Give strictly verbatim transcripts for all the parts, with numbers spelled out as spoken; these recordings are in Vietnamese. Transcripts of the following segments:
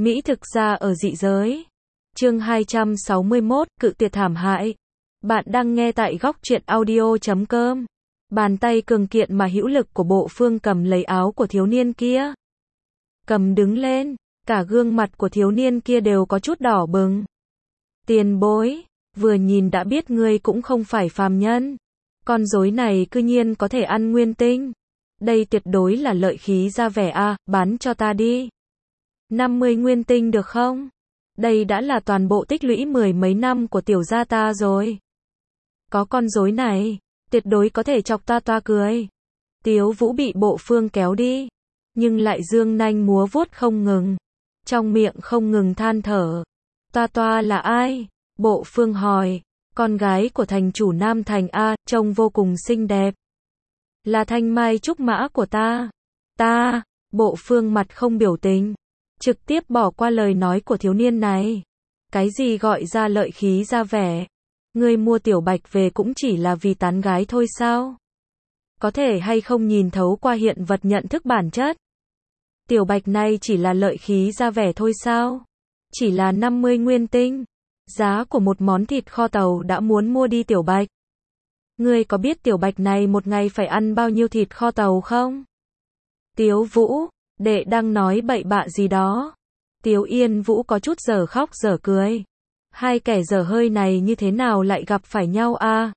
Mỹ thực ra ở dị giới. Chương hai trăm sáu mươi mốt, cự tuyệt thảm hại. Bạn đang nghe tại góc truyện audio chấm com. Bàn tay cường kiện mà hữu lực của Bộ Phương cầm lấy áo của thiếu niên kia. Cầm đứng lên, cả gương mặt của thiếu niên kia đều có chút đỏ bừng. Tiền bối, vừa nhìn đã biết ngươi cũng không phải phàm nhân. Con rối này cư nhiên có thể ăn nguyên tinh. Đây tuyệt đối là lợi khí ra vẻ a, bán cho ta đi. năm mươi nguyên tinh được không? Đây đã là toàn bộ tích lũy mười mấy năm của tiểu gia ta rồi. Có con rối này, tuyệt đối có thể chọc toa toa cười. Tiếu Vũ bị Bộ Phương kéo đi, nhưng lại dương nanh múa vuốt không ngừng, trong miệng không ngừng than thở. Toa toa là ai? Bộ Phương hỏi. Con gái của thành chủ Nam Thành a, trông vô cùng xinh đẹp. Là thanh mai trúc mã của ta. Ta, Bộ Phương mặt không biểu tình, trực tiếp bỏ qua lời nói của thiếu niên này. Cái gì gọi ra lợi khí ra vẻ? Ngươi mua tiểu bạch về cũng chỉ là vì tán gái thôi sao? Có thể hay không nhìn thấu qua hiện vật nhận thức bản chất? Tiểu bạch này chỉ là lợi khí ra vẻ thôi sao? Chỉ là năm mươi nguyên tinh. Giá của một món thịt kho tàu đã muốn mua đi tiểu bạch. Ngươi có biết tiểu bạch này một ngày phải ăn bao nhiêu thịt kho tàu không? Tiếu Vũ, đệ đang nói bậy bạ gì đó. Tiếu Yên Vũ có chút dở khóc dở cười. Hai kẻ dở hơi này như thế nào lại gặp phải nhau a?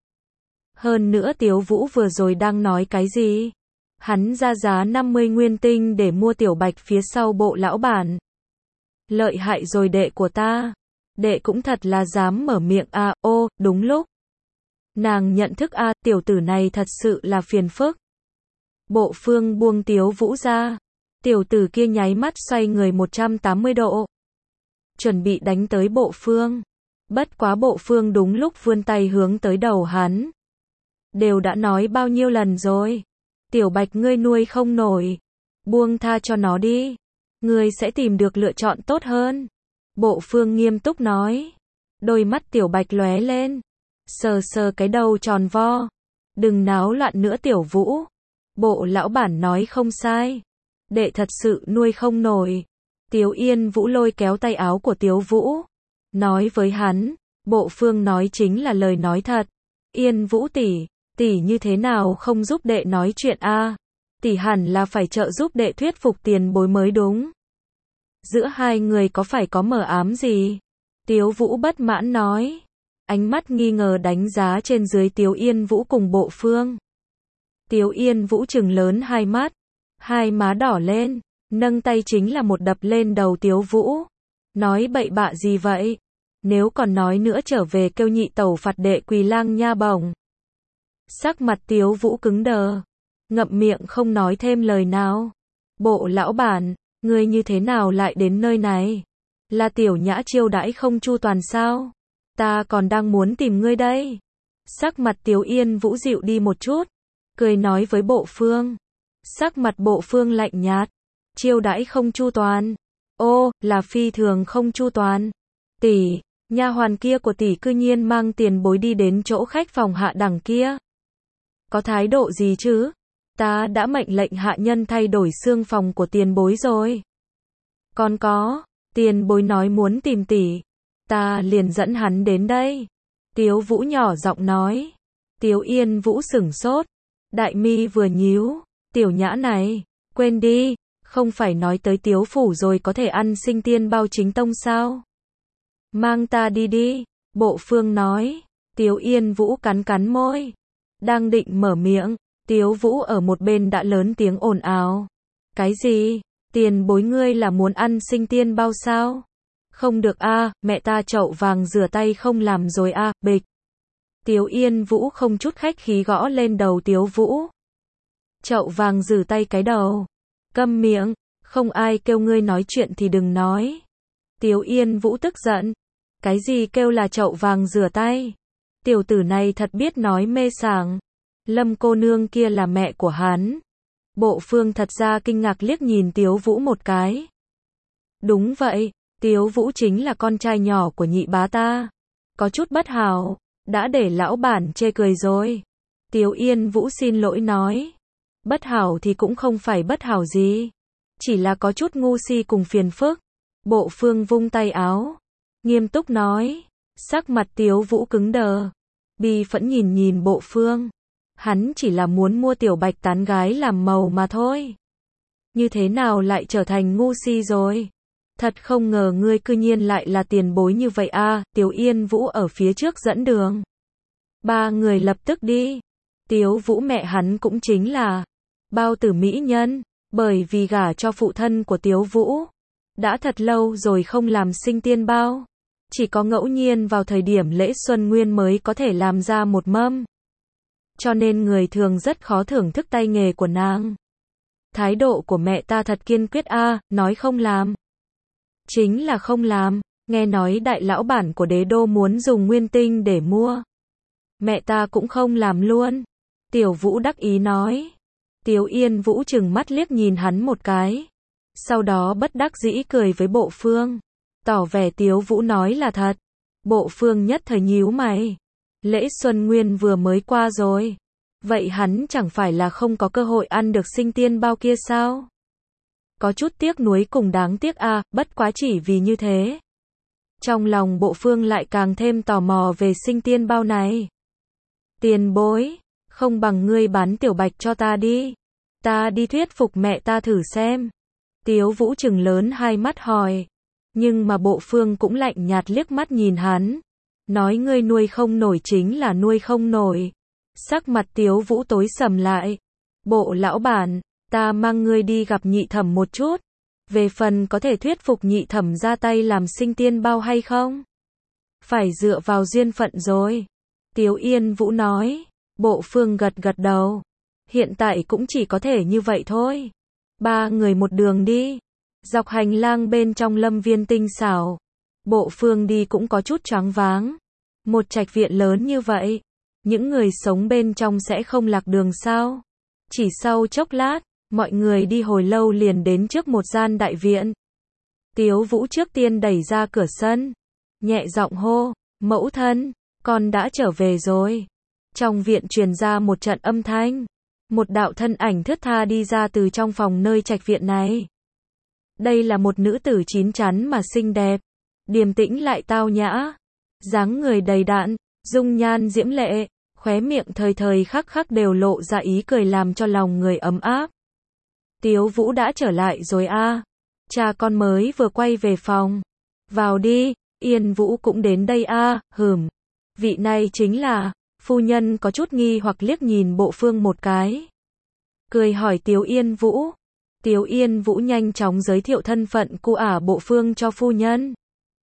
Hơn nữa Tiếu Vũ vừa rồi đang nói cái gì? Hắn ra giá năm mươi nguyên tinh để mua tiểu bạch phía sau Bộ lão bản. Lợi hại rồi đệ của ta. Đệ cũng thật là dám mở miệng a, à, ô, đúng lúc. Nàng nhận thức a, à, tiểu tử này thật sự là phiền phức. Bộ Phương buông Tiếu Vũ ra. Tiểu tử kia nháy mắt xoay người một trăm tám mươi độ. Chuẩn bị đánh tới Bộ Phương. Bất quá Bộ Phương đúng lúc vươn tay hướng tới đầu hắn. Đều đã nói bao nhiêu lần rồi. Tiểu bạch ngươi nuôi không nổi. Buông tha cho nó đi. Ngươi sẽ tìm được lựa chọn tốt hơn. Bộ Phương nghiêm túc nói. Đôi mắt tiểu bạch lóe lên. Sờ sờ cái đầu tròn vo. Đừng náo loạn nữa Tiểu Vũ. Bộ lão bản nói không sai. Đệ thật sự nuôi không nổi. Tiếu Yên Vũ lôi kéo tay áo của Tiếu Vũ. Nói với hắn. Bộ Phương nói chính là lời nói thật. Yên Vũ tỷ, tỷ như thế nào không giúp đệ nói chuyện a? Tỷ hẳn là phải trợ giúp đệ thuyết phục tiền bối mới đúng. Giữa hai người có phải có mờ ám gì? Tiếu Vũ bất mãn nói. Ánh mắt nghi ngờ đánh giá trên dưới Tiếu Yên Vũ cùng Bộ Phương. Tiếu Yên Vũ trừng lớn hai mắt. Hai má đỏ lên. Nâng tay chính là một đập lên đầu Tiếu Vũ. Nói bậy bạ gì vậy? Nếu còn nói nữa trở về kêu nhị tẩu phạt đệ Quỳ Lang nha bổng. Sắc mặt Tiếu Vũ cứng đờ. Ngậm miệng không nói thêm lời nào. Bộ lão bản. Ngươi như thế nào lại đến nơi này? Là tiểu nhã chiêu đãi không chu toàn sao? Ta còn đang muốn tìm ngươi đây. Sắc mặt Tiếu Yên Vũ dịu đi một chút. Cười nói với Bộ Phương. Sắc mặt Bộ Phương lạnh nhạt. Chiêu đãi không chu toàn. Ô, là phi thường không chu toàn. Tỷ, nha hoàn kia của tỷ cư nhiên mang tiền bối đi đến chỗ khách phòng hạ đẳng kia. Có thái độ gì chứ? Ta đã mệnh lệnh hạ nhân thay đổi xương phòng của tiền bối rồi. Còn có, tiền bối nói muốn tìm tỷ. Ta liền dẫn hắn đến đây. Tiếu Vũ nhỏ giọng nói. Tiếu Yên Vũ sửng sốt. Đại mi vừa nhíu. Tiểu nhã này, quên đi. Không phải nói tới Tiếu phủ rồi có thể ăn sinh tiên bao chính tông sao? Mang ta đi đi. Bộ Phương nói. Tiếu Yên Vũ cắn cắn môi. Đang định mở miệng. Tiếu Vũ ở một bên đã lớn tiếng ồn ào. Cái gì? Tiền bối ngươi là muốn ăn sinh tiên bao sao? Không được a, à, mẹ ta chậu vàng rửa tay không làm rồi a, à, bịch. Tiếu Yên Vũ không chút khách khí gõ lên đầu Tiếu Vũ. Chậu vàng rửa tay cái đầu. Câm miệng, không ai kêu ngươi nói chuyện thì đừng nói. Tiếu Yên Vũ tức giận. Cái gì kêu là chậu vàng rửa tay? Tiểu tử này thật biết nói mê sảng. Lâm cô nương kia là mẹ của hắn. Bộ Phương thật ra kinh ngạc liếc nhìn Tiếu Vũ một cái. Đúng vậy, Tiếu Vũ chính là con trai nhỏ của nhị bá ta. Có chút bất hảo, đã để lão bản chê cười rồi. Tiếu Yên Vũ xin lỗi nói. Bất hảo thì cũng không phải bất hảo gì. Chỉ là có chút ngu si cùng phiền phức. Bộ Phương vung tay áo, nghiêm túc nói. Sắc mặt Tiếu Vũ cứng đờ, bi phẫn nhìn nhìn Bộ Phương. Hắn chỉ là muốn mua Tiểu Bạch tán gái làm màu mà thôi. Như thế nào lại trở thành ngu si rồi? Thật không ngờ ngươi cư nhiên lại là tiền bối như vậy a. À, Tiếu Yên Vũ ở phía trước dẫn đường. Ba người lập tức đi. Tiếu Vũ mẹ hắn cũng chính là bao tử mỹ nhân, bởi vì gả cho phụ thân của Tiếu Vũ. Đã thật lâu rồi không làm sinh tiên bao. Chỉ có ngẫu nhiên vào thời điểm lễ Xuân Nguyên mới có thể làm ra một mâm. Cho nên người thường rất khó thưởng thức tay nghề của nàng. Thái độ của mẹ ta thật kiên quyết a, à, nói không làm. Chính là không làm, nghe nói đại lão bản của đế đô muốn dùng nguyên tinh để mua. Mẹ ta cũng không làm luôn. Tiểu Vũ đắc ý nói. Tiếu Yên Vũ chừng mắt liếc nhìn hắn một cái. Sau đó bất đắc dĩ cười với Bộ Phương. Tỏ vẻ Tiếu Vũ nói là thật. Bộ Phương nhất thời nhíu mày. Lễ Xuân Nguyên vừa mới qua rồi. Vậy hắn chẳng phải là không có cơ hội ăn được sinh tiên bao kia sao? Có chút tiếc nuối cùng đáng tiếc a, à, bất quá chỉ vì như thế. Trong lòng Bộ Phương lại càng thêm tò mò về sinh tiên bao này. Tiền bối, không bằng ngươi bán Tiểu Bạch cho ta đi. Ta đi thuyết phục mẹ ta thử xem. Tiếu Vũ trừng lớn hai mắt hỏi. Nhưng mà Bộ Phương cũng lạnh nhạt liếc mắt nhìn hắn. Nói ngươi nuôi không nổi chính là nuôi không nổi. Sắc mặt Tiếu Vũ tối sầm lại. Bộ lão bản, ta mang ngươi đi gặp nhị thẩm một chút. Về phần có thể thuyết phục nhị thẩm ra tay làm sinh tiên bao hay không? Phải dựa vào duyên phận rồi. Tiếu Yên Vũ nói. Bộ Phương gật gật đầu. Hiện tại cũng chỉ có thể như vậy thôi. Ba người một đường đi. Dọc hành lang bên trong lâm viên tinh xảo. Bộ Phương đi cũng có chút choáng váng. Một trạch viện lớn như vậy. Những người sống bên trong sẽ không lạc đường sao? Chỉ sau chốc lát, mọi người đi hồi lâu liền đến trước một gian đại viện. Tiếu Vũ trước tiên đẩy ra cửa sân. Nhẹ giọng hô, mẫu thân, con đã trở về rồi. Trong viện truyền ra một trận âm thanh. Một đạo thân ảnh thướt tha đi ra từ trong phòng nơi trạch viện này. Đây là một nữ tử chín chắn mà xinh đẹp. Điềm tĩnh lại tao nhã. Dáng người đầy đặn, dung nhan diễm lệ. Khóe miệng thời thời khắc khắc đều lộ ra ý cười làm cho lòng người ấm áp. Tiếu Vũ đã trở lại rồi a. À. Cha con mới vừa quay về phòng. Vào đi, Yên Vũ cũng đến đây a. À. Hừm. Vị này chính là, phu nhân có chút nghi hoặc liếc nhìn Bộ Phương một cái. Cười hỏi Tiếu Yên Vũ. Tiếu Yên Vũ nhanh chóng giới thiệu thân phận của ả Bộ Phương cho phu nhân.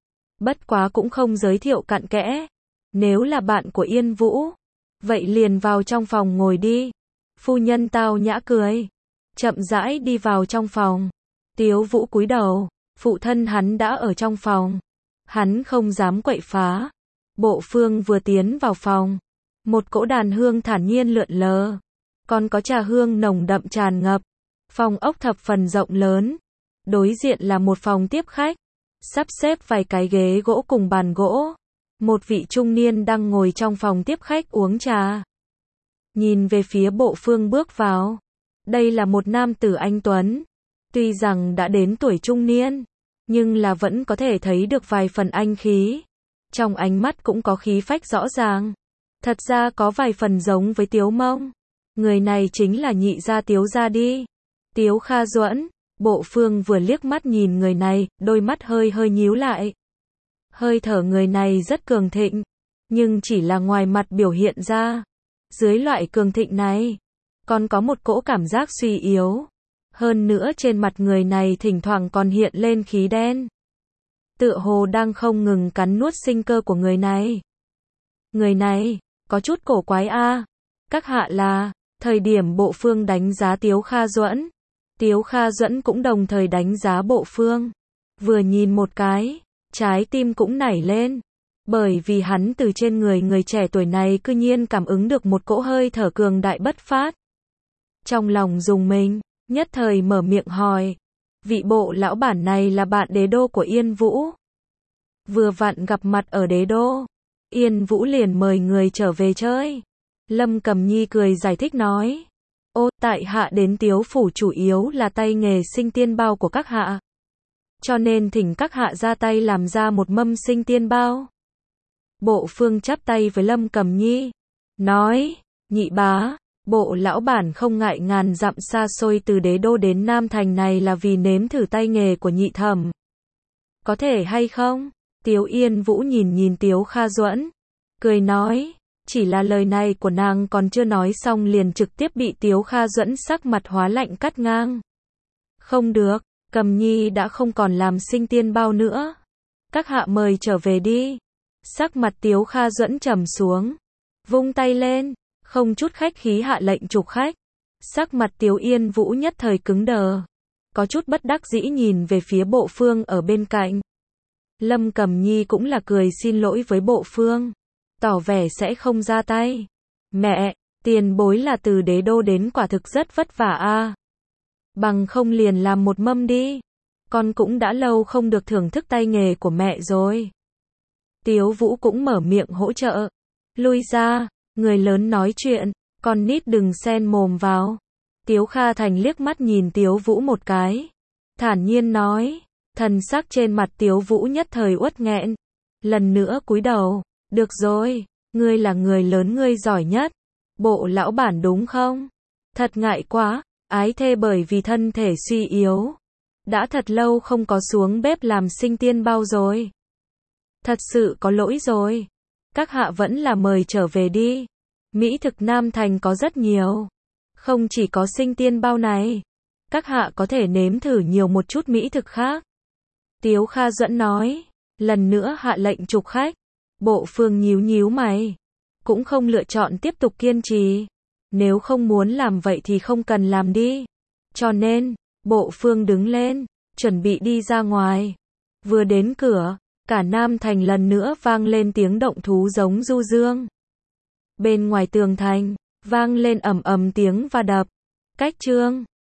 Bất quá cũng không giới thiệu cặn kẽ. Nếu là bạn của Yên Vũ, vậy liền vào trong phòng ngồi đi. Phu nhân tao nhã cười. Chậm rãi đi vào trong phòng. Tiếu Vũ cúi đầu. Phụ thân hắn đã ở trong phòng. Hắn không dám quậy phá. Bộ Phương vừa tiến vào phòng. Một cỗ đàn hương thản nhiên lượn lờ. Còn có trà hương nồng đậm tràn ngập. Phòng ốc thập phần rộng lớn. Đối diện là một phòng tiếp khách. Sắp xếp vài cái ghế gỗ cùng bàn gỗ. Một vị trung niên đang ngồi trong phòng tiếp khách uống trà. Nhìn về phía Bộ Phương bước vào. Đây là một nam tử anh tuấn. Tuy rằng đã đến tuổi trung niên, nhưng là vẫn có thể thấy được vài phần anh khí. Trong ánh mắt cũng có khí phách rõ ràng. Thật ra có vài phần giống với Tiếu Mông. Người này chính là nhị gia Tiếu gia đi. Tiếu Kha Duẫn. Bộ Phương vừa liếc mắt nhìn người này, đôi mắt hơi hơi nhíu lại. Hơi thở người này rất cường thịnh, nhưng chỉ là ngoài mặt biểu hiện ra. Dưới loại cường thịnh này, còn có một cỗ cảm giác suy yếu. Hơn nữa trên mặt người này thỉnh thoảng còn hiện lên khí đen. Tựa hồ đang không ngừng cắn nuốt sinh cơ của người này. Người này, có chút cổ quái a. À. Các hạ là, thời điểm Bộ Phương đánh giá Tiếu Kha Duẫn. Tiếu Kha Duẫn cũng đồng thời đánh giá Bộ Phương. Vừa nhìn một cái, trái tim cũng nảy lên. Bởi vì hắn từ trên người người trẻ tuổi này cư nhiên cảm ứng được một cỗ hơi thở cường đại bất phát. Trong lòng rùng mình, nhất thời mở miệng hỏi. Vị bộ lão bản này là bạn đế đô của Yên Vũ. Vừa vặn gặp mặt ở đế đô. Yên Vũ liền mời người trở về chơi. Lâm Cầm Nhi cười giải thích nói. Ô, tại hạ đến Tiếu phủ chủ yếu là tay nghề sinh tiên bao của các hạ. cho nên thỉnh các hạ ra tay làm ra một mâm sinh tiên bao. Bộ phương chắp tay với Lâm Cẩm Nhi, nói, nhị bá, bộ lão bản không ngại ngàn dặm xa xôi từ đế đô đến Nam Thành này là vì nếm thử tay nghề của nhị thẩm. Có thể hay không? Tiếu Yên Vũ nhìn nhìn Tiếu Kha Duẫn, cười nói, chỉ là lời này của nàng còn chưa nói xong liền trực tiếp bị Tiếu Kha Duẫn sắc mặt hóa lạnh cắt ngang. Không được, Cẩm Nhi đã không còn làm sinh tiên bao nữa. Các hạ mời trở về đi. Sắc mặt Tiếu Kha Duẫn trầm xuống, vung tay lên, không chút khách khí hạ lệnh trục khách. Sắc mặt Tiếu Yên Vũ nhất thời cứng đờ, có chút bất đắc dĩ nhìn về phía Bộ Phương ở bên cạnh. Lâm Cẩm Nhi cũng là cười xin lỗi với Bộ Phương, tỏ vẻ sẽ không ra tay. Mẹ, tiền bối là từ đế đô đến quả thực rất vất vả a. Bằng không liền làm một mâm đi. Con cũng đã lâu không được thưởng thức tay nghề của mẹ rồi. Tiếu Vũ cũng mở miệng hỗ trợ. Lui ra, người lớn nói chuyện, con nít đừng xen mồm vào. Tiếu Kha Thành liếc mắt nhìn Tiếu Vũ một cái, thản nhiên nói, thần sắc trên mặt Tiếu Vũ nhất thời uất nghẹn. Lần nữa cúi đầu, được rồi, ngươi là người lớn ngươi giỏi nhất. Bộ lão bản đúng không? Thật ngại quá, ái thê bởi vì thân thể suy yếu. Đã thật lâu không có xuống bếp làm sinh tiên bao rồi. Thật sự có lỗi rồi. Các hạ vẫn là mời trở về đi. Mỹ thực Nam Thành có rất nhiều. Không chỉ có sinh tiên bao này. Các hạ có thể nếm thử nhiều một chút mỹ thực khác. Tiếu Kha Duẫn nói. Lần nữa hạ lệnh trục khách. Bộ Phương nhíu nhíu mày. Cũng không lựa chọn tiếp tục kiên trì. Nếu không muốn làm vậy thì không cần làm đi. Cho nên, Bộ Phương đứng lên, chuẩn bị đi ra ngoài. Vừa đến cửa, cả Nam Thành lần nữa vang lên tiếng động thú giống du dương. Bên ngoài tường thành, vang lên ầm ầm tiếng va đập. Cách trương.